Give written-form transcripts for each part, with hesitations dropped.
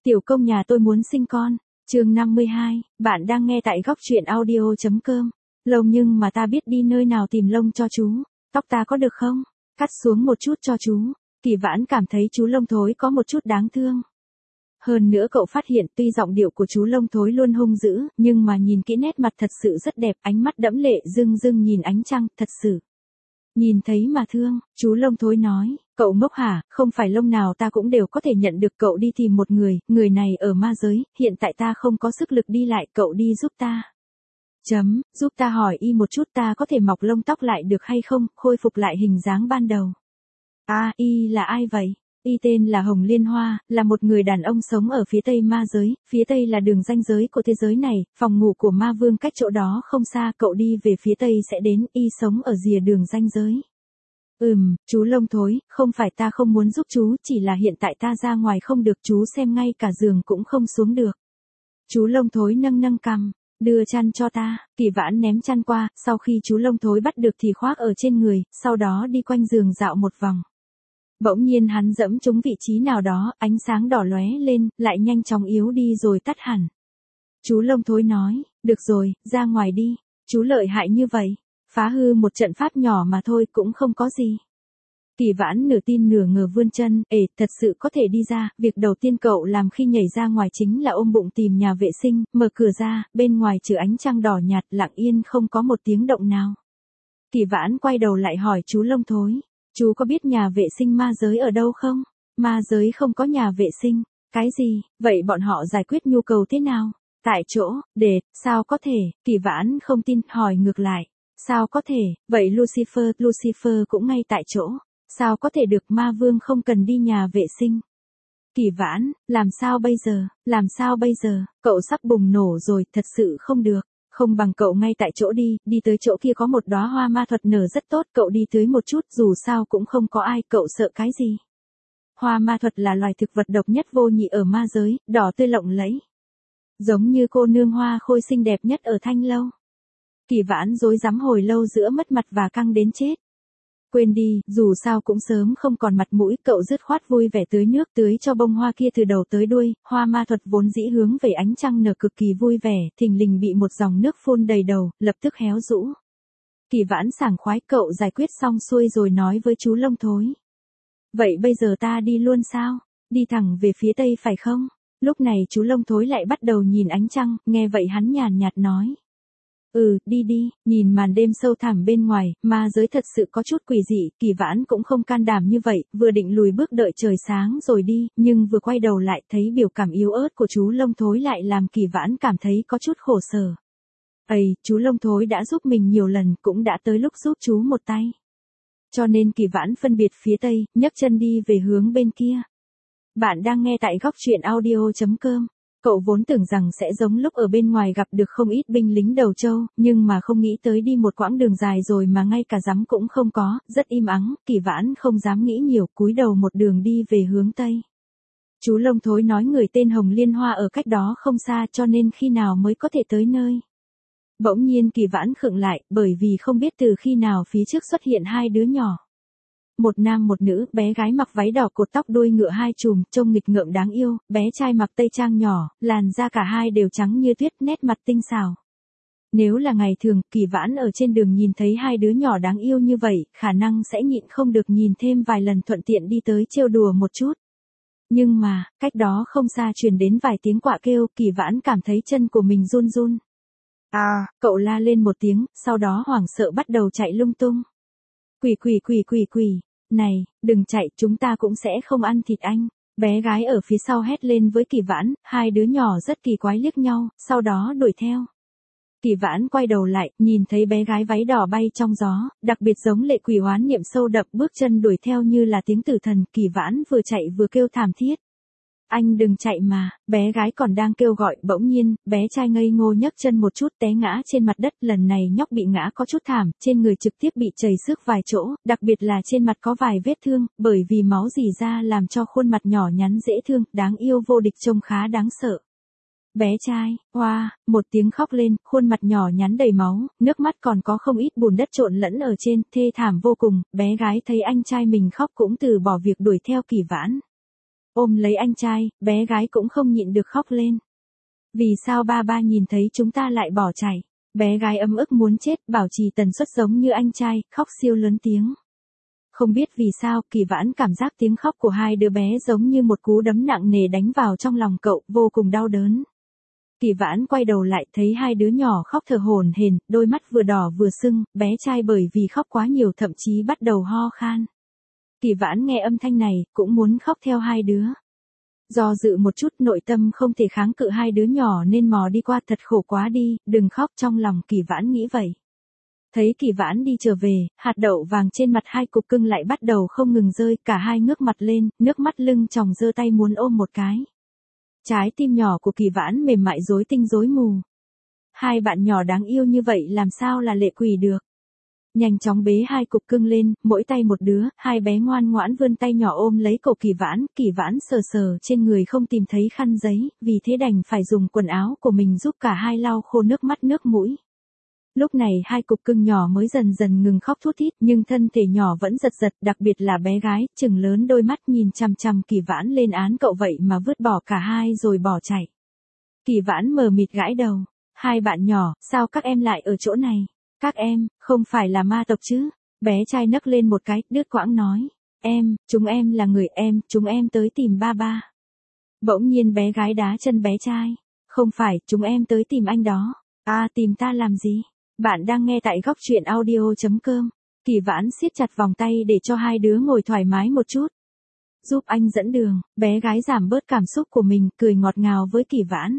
Tiểu công nhà tôi muốn sinh con. Chương 52, bạn đang nghe tại góc truyện audio.com. Lông nhưng mà ta biết đi nơi nào tìm lông cho chú. Tóc ta có được không? Cắt xuống một chút cho chú. Kỳ Vãn cảm thấy chú Lông Thối có một chút đáng thương. Hơn nữa cậu phát hiện tuy giọng điệu của chú Lông Thối luôn hung dữ, nhưng mà nhìn kỹ nét mặt thật sự rất đẹp, ánh mắt đẫm lệ rưng rưng nhìn ánh trăng, thật sự. Nhìn thấy mà thương, chú Lông Thối nói, cậu ngốc hả, không phải lông nào ta cũng đều có thể nhận được, cậu đi tìm một người, người này ở ma giới, hiện tại ta không có sức lực đi lại, cậu đi giúp ta. Giúp ta hỏi y một chút ta có thể mọc lông tóc lại được hay không, khôi phục lại hình dáng ban đầu. Y là ai vậy? Y tên là Hồng Liên Hoa, là một người đàn ông sống ở phía tây ma giới, phía tây là đường ranh giới của thế giới này, phòng ngủ của ma vương cách chỗ đó không xa, cậu đi về phía tây sẽ đến, y sống ở rìa đường ranh giới. Chú Lông Thối, không phải ta không muốn giúp chú, chỉ là hiện tại ta ra ngoài không được, chú xem ngay cả giường cũng không xuống được. Chú Lông Thối nâng cằm, đưa chăn cho ta. Kỳ Vãn ném chăn qua, sau khi chú Lông Thối bắt được thì khoác ở trên người, sau đó đi quanh giường dạo một vòng. Bỗng nhiên hắn dẫm trúng vị trí nào đó, ánh sáng đỏ lóe lên, lại nhanh chóng yếu đi rồi tắt hẳn. Chú Lông Thối nói, được rồi, ra ngoài đi. Chú lợi hại như vậy, phá hư một trận pháp nhỏ mà thôi cũng không có gì. Kỳ Vãn nửa tin nửa ngờ vươn chân, thật sự có thể đi ra, việc đầu tiên cậu làm khi nhảy ra ngoài chính là ôm bụng tìm nhà vệ sinh, mở cửa ra, bên ngoài trừ ánh trăng đỏ nhạt lặng yên không có một tiếng động nào. Kỳ Vãn quay đầu lại hỏi chú Lông Thối, chú có biết nhà vệ sinh ma giới ở đâu không? Ma giới không có nhà vệ sinh, cái gì, vậy bọn họ giải quyết nhu cầu thế nào? Tại chỗ, sao có thể, Kỳ Vãn không tin, hỏi ngược lại, sao có thể, vậy Lucifer cũng ngay tại chỗ. Sao có thể được, ma vương không cần đi nhà vệ sinh. Kỳ Vãn, làm sao bây giờ, cậu sắp bùng nổ rồi, thật sự không được, không bằng cậu ngay tại chỗ đi tới chỗ kia có một đóa hoa ma thuật nở rất tốt, cậu đi tưới một chút, dù sao cũng không có ai, cậu sợ cái gì. Hoa ma thuật là loài thực vật độc nhất vô nhị ở ma giới, đỏ tươi lộng lẫy. Giống như cô nương hoa khôi xinh đẹp nhất ở Thanh Lâu. Kỳ Vãn rối rắm hồi lâu giữa mất mặt và căng đến chết. Quên đi, dù sao cũng sớm không còn mặt mũi, cậu dứt khoát vui vẻ tưới nước tưới cho bông hoa kia từ đầu tới đuôi, hoa ma thuật vốn dĩ hướng về ánh trăng nở cực kỳ vui vẻ, thình lình bị một dòng nước phun đầy đầu, lập tức héo rũ. Kỳ Vãn sảng khoái, cậu giải quyết xong xuôi rồi nói với chú Lông Thối. Vậy bây giờ ta đi luôn sao? Đi thẳng về phía tây phải không? Lúc này chú Lông Thối lại bắt đầu nhìn ánh trăng, nghe vậy hắn nhàn nhạt nói. Đi, nhìn màn đêm sâu thẳm bên ngoài, ma giới thật sự có chút quỷ dị, Kỳ Vãn cũng không can đảm như vậy, vừa định lùi bước đợi trời sáng rồi đi, nhưng vừa quay đầu lại thấy biểu cảm yếu ớt của chú Lông Thối lại làm Kỳ Vãn cảm thấy có chút khổ sở. Chú Lông Thối đã giúp mình nhiều lần, cũng đã tới lúc giúp chú một tay. Cho nên Kỳ Vãn phân biệt phía tây, nhấc chân đi về hướng bên kia. Bạn đang nghe tại góc truyện audio.com. Cậu vốn tưởng rằng sẽ giống lúc ở bên ngoài gặp được không ít binh lính đầu trâu, nhưng mà không nghĩ tới đi một quãng đường dài rồi mà ngay cả dám cũng không có, rất im ắng, Kỳ Vãn không dám nghĩ nhiều, cúi đầu một đường đi về hướng tây. Chú Lông Thối nói người tên Hồng Liên Hoa ở cách đó không xa, cho nên khi nào mới có thể tới nơi. Bỗng nhiên Kỳ Vãn khựng lại, bởi vì không biết từ khi nào phía trước xuất hiện hai đứa nhỏ. Một nam một nữ, bé gái mặc váy đỏ cột tóc đuôi ngựa hai chùm, trông nghịch ngợm đáng yêu, bé trai mặc tây trang nhỏ, làn da cả hai đều trắng như tuyết, nét mặt tinh xảo. Nếu là ngày thường, Kỳ Vãn ở trên đường nhìn thấy hai đứa nhỏ đáng yêu như vậy, khả năng sẽ nhịn không được nhìn thêm vài lần, thuận tiện đi tới trêu đùa một chút. Nhưng mà, cách đó không xa truyền đến vài tiếng quạ kêu, Kỳ Vãn cảm thấy chân của mình run run. Cậu la lên một tiếng, sau đó hoảng sợ bắt đầu chạy lung tung. Quỷ, này, đừng chạy, chúng ta cũng sẽ không ăn thịt anh. Bé gái ở phía sau hét lên với Kỳ Vãn, hai đứa nhỏ rất kỳ quái liếc nhau, sau đó đuổi theo. Kỳ Vãn quay đầu lại, nhìn thấy bé gái váy đỏ bay trong gió, đặc biệt giống lệ quỷ oán niệm sâu đậm, bước chân đuổi theo như là tiếng tử thần, Kỳ Vãn vừa chạy vừa kêu thảm thiết. Anh đừng chạy mà, bé gái còn đang kêu gọi, bỗng nhiên, bé trai ngây ngô nhấc chân một chút té ngã trên mặt đất, lần này nhóc bị ngã có chút thảm, trên người trực tiếp bị chảy xước vài chỗ, đặc biệt là trên mặt có vài vết thương, bởi vì máu rỉ ra làm cho khuôn mặt nhỏ nhắn dễ thương, đáng yêu vô địch trông khá đáng sợ. Bé trai, một tiếng khóc lên, khuôn mặt nhỏ nhắn đầy máu, nước mắt còn có không ít bùn đất trộn lẫn ở trên, thê thảm vô cùng, bé gái thấy anh trai mình khóc cũng từ bỏ việc đuổi theo Kỳ Vãn. ôm lấy anh trai, bé gái cũng không nhịn được khóc lên. Vì sao ba ba nhìn thấy chúng ta lại bỏ chạy? Bé gái ấm ức muốn chết, bảo trì tần suất giống như anh trai, khóc siêu lớn tiếng. Không biết vì sao, Kỳ Vãn cảm giác tiếng khóc của hai đứa bé giống như một cú đấm nặng nề đánh vào trong lòng cậu, vô cùng đau đớn. Kỳ Vãn quay đầu lại thấy hai đứa nhỏ khóc thở hổn hển, đôi mắt vừa đỏ vừa sưng, bé trai bởi vì khóc quá nhiều thậm chí bắt đầu ho khan. Kỳ Vãn nghe âm thanh này, cũng muốn khóc theo hai đứa. Do dự một chút, nội tâm không thể kháng cự hai đứa nhỏ nên mò đi qua, thật khổ quá đi, đừng khóc, trong lòng Kỳ Vãn nghĩ vậy. Thấy Kỳ Vãn đi trở về, hạt đậu vàng trên mặt hai cục cưng lại bắt đầu không ngừng rơi, cả hai ngước mặt lên, nước mắt lưng tròng, giơ tay muốn ôm một cái. Trái tim nhỏ của Kỳ Vãn mềm mại rối tinh rối mù. Hai bạn nhỏ đáng yêu như vậy làm sao là lệ quỷ được. Nhanh chóng bế hai cục cưng lên, mỗi tay một đứa, hai bé ngoan ngoãn vươn tay nhỏ ôm lấy cổ Kỳ Vãn sờ sờ trên người không tìm thấy khăn giấy, vì thế đành phải dùng quần áo của mình giúp cả hai lau khô nước mắt nước mũi. Lúc này hai cục cưng nhỏ mới dần dần ngừng khóc thút thít, nhưng thân thể nhỏ vẫn giật giật, đặc biệt là bé gái, trừng lớn đôi mắt nhìn chằm chằm Kỳ Vãn lên án cậu vậy mà vứt bỏ cả hai rồi bỏ chạy. Kỳ Vãn mờ mịt gãi đầu, hai bạn nhỏ, sao các em lại ở chỗ này? Các em, không phải là ma tộc chứ? Bé trai nấc lên một cái, đứt quãng nói, chúng em là người em, chúng em tới tìm ba ba. Bỗng nhiên bé gái đá chân bé trai, không phải, chúng em tới tìm anh đó. À, tìm ta làm gì? Bạn đang nghe tại góc truyện audio.com. Kỳ Vãn siết chặt vòng tay để cho hai đứa ngồi thoải mái một chút. Giúp anh dẫn đường, bé gái giảm bớt cảm xúc của mình, cười ngọt ngào với Kỳ Vãn.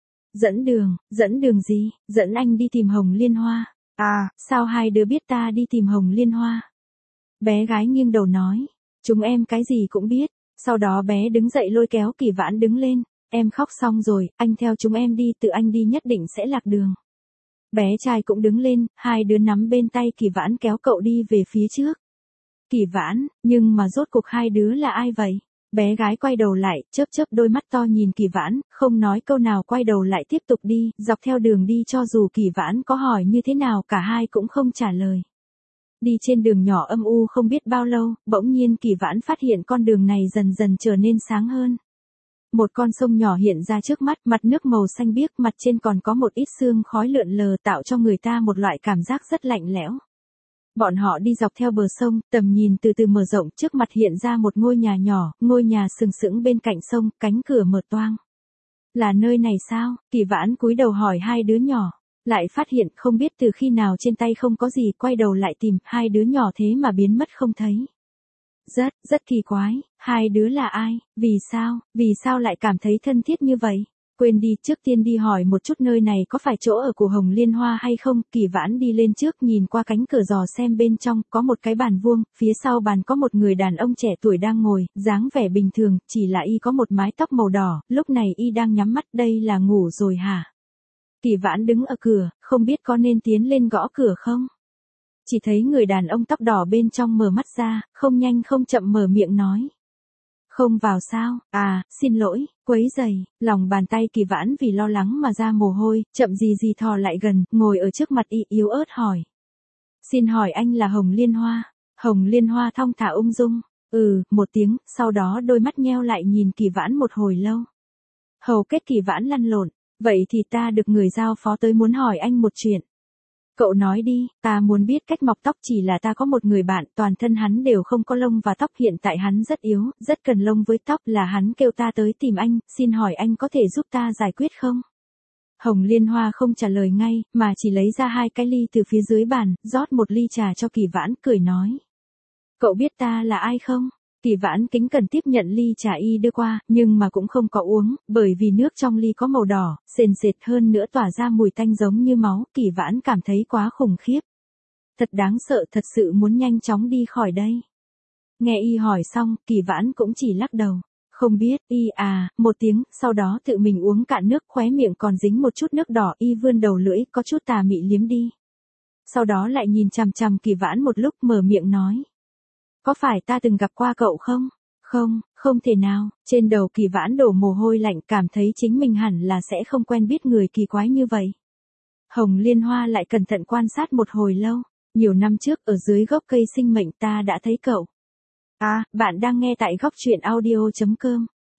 Dẫn đường gì? Dẫn anh đi tìm Hồng Liên Hoa. À, sao hai đứa biết ta đi tìm Hồng Liên Hoa? Bé gái nghiêng đầu nói, chúng em cái gì cũng biết. Sau đó bé đứng dậy lôi kéo Kỳ Vãn đứng lên. Em khóc xong rồi, anh theo chúng em đi, tự anh đi nhất định sẽ lạc đường. Bé trai cũng đứng lên, hai đứa nắm bên tay Kỳ Vãn kéo cậu đi về phía trước. Kỳ Vãn, nhưng mà rốt cuộc hai đứa là ai vậy? Bé gái quay đầu lại, chớp chớp đôi mắt to nhìn Kỳ Vãn, không nói câu nào quay đầu lại tiếp tục đi, dọc theo đường đi cho dù Kỳ Vãn có hỏi như thế nào cả hai cũng không trả lời. Đi trên đường nhỏ âm u không biết bao lâu, bỗng nhiên Kỳ Vãn phát hiện con đường này dần dần trở nên sáng hơn. Một con sông nhỏ hiện ra trước mắt, mặt nước màu xanh biếc, mặt trên còn có một ít sương khói lượn lờ tạo cho người ta một loại cảm giác rất lạnh lẽo. Bọn họ đi dọc theo bờ sông, tầm nhìn từ từ mở rộng, trước mặt hiện ra một ngôi nhà nhỏ, ngôi nhà sừng sững bên cạnh sông, cánh cửa mở toang. Là nơi này sao? Kỳ Vãn cúi đầu hỏi hai đứa nhỏ, lại phát hiện không biết từ khi nào trên tay không có gì, quay đầu lại tìm, hai đứa nhỏ thế mà biến mất không thấy. Rất kỳ quái, hai đứa là ai, vì sao lại cảm thấy thân thiết như vậy? Quên đi, trước tiên đi hỏi một chút nơi này có phải chỗ ở của Hồng Liên Hoa hay không. Kỳ Vãn đi lên trước nhìn qua cánh cửa dò xem bên trong, có một cái bàn vuông, phía sau bàn có một người đàn ông trẻ tuổi đang ngồi, dáng vẻ bình thường, chỉ là y có một mái tóc màu đỏ, lúc này y đang nhắm mắt, đây là ngủ rồi hả? Kỳ Vãn đứng ở cửa, không biết có nên tiến lên gõ cửa không? Chỉ thấy người đàn ông tóc đỏ bên trong mở mắt ra, không nhanh không chậm mở miệng nói. Không vào sao? À, xin lỗi, quấy rầy. Lòng bàn tay Kỳ Vãn vì lo lắng mà ra mồ hôi, chậm gì thò lại gần, ngồi ở trước mặt y, yếu ớt hỏi. Xin hỏi anh là Hồng Liên Hoa? Hồng Liên Hoa thong thả ung dung. Một tiếng, sau đó đôi mắt nheo lại nhìn Kỳ Vãn một hồi lâu. Hầu kết Kỳ Vãn lăn lộn. Vậy thì ta được người giao phó tới muốn hỏi anh một chuyện. Cậu nói đi, ta muốn biết cách mọc tóc, chỉ là ta có một người bạn, toàn thân hắn đều không có lông và tóc, hiện tại hắn rất yếu, rất cần lông với tóc, là hắn kêu ta tới tìm anh, xin hỏi anh có thể giúp ta giải quyết không? Hồng Liên Hoa không trả lời ngay, mà chỉ lấy ra hai cái ly từ phía dưới bàn, rót một ly trà cho Kỳ Vãn, cười nói. Cậu biết ta là ai không? Kỳ Vãn kính cẩn tiếp nhận ly trà y đưa qua, nhưng mà cũng không có uống, bởi vì nước trong ly có màu đỏ, sền sệt hơn nữa tỏa ra mùi tanh giống như máu, Kỳ Vãn cảm thấy quá khủng khiếp. Thật đáng sợ, thật sự muốn nhanh chóng đi khỏi đây. Nghe y hỏi xong, Kỳ Vãn cũng chỉ lắc đầu. Không biết, y một tiếng, sau đó tự mình uống cạn nước, khóe miệng còn dính một chút nước đỏ, y vươn đầu lưỡi, có chút tà mị liếm đi. Sau đó lại nhìn chằm chằm Kỳ Vãn một lúc, mở miệng nói. Có phải ta từng gặp qua cậu không? Không thể nào. Trên đầu Kỳ Vãn đổ mồ hôi lạnh, cảm thấy chính mình hẳn là sẽ không quen biết người kỳ quái như vậy. Hồng Liên Hoa lại cẩn thận quan sát một hồi lâu. Nhiều năm trước ở dưới gốc cây sinh mệnh ta đã thấy cậu. À, bạn đang nghe tại góc truyện audio.com.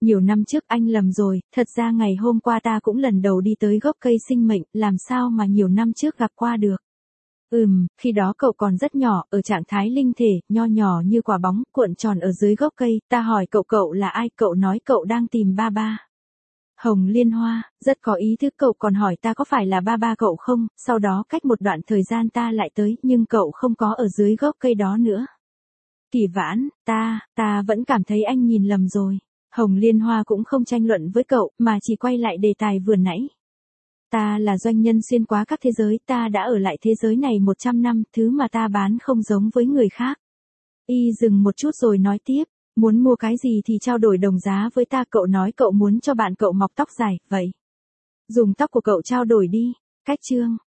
Nhiều năm trước anh lầm rồi, thật ra ngày hôm qua ta cũng lần đầu đi tới gốc cây sinh mệnh, làm sao mà nhiều năm trước gặp qua được. Khi đó cậu còn rất nhỏ, ở trạng thái linh thể, nho nhỏ như quả bóng, cuộn tròn ở dưới gốc cây, ta hỏi cậu là ai, cậu nói cậu đang tìm ba ba. Hồng Liên Hoa, rất có ý thức, cậu còn hỏi ta có phải là ba ba cậu không, sau đó cách một đoạn thời gian ta lại tới, nhưng cậu không có ở dưới gốc cây đó nữa. Kỳ Vãn, ta vẫn cảm thấy anh nhìn lầm rồi. Hồng Liên Hoa cũng không tranh luận với cậu, mà chỉ quay lại đề tài vừa nãy. Ta là doanh nhân xuyên qua các thế giới, ta đã ở lại thế giới này 100 năm, thứ mà ta bán không giống với người khác. Y dừng một chút rồi nói tiếp, muốn mua cái gì thì trao đổi đồng giá với ta, cậu nói cậu muốn cho bạn cậu mọc tóc dài, vậy. Dùng tóc của cậu trao đổi đi. Cách chương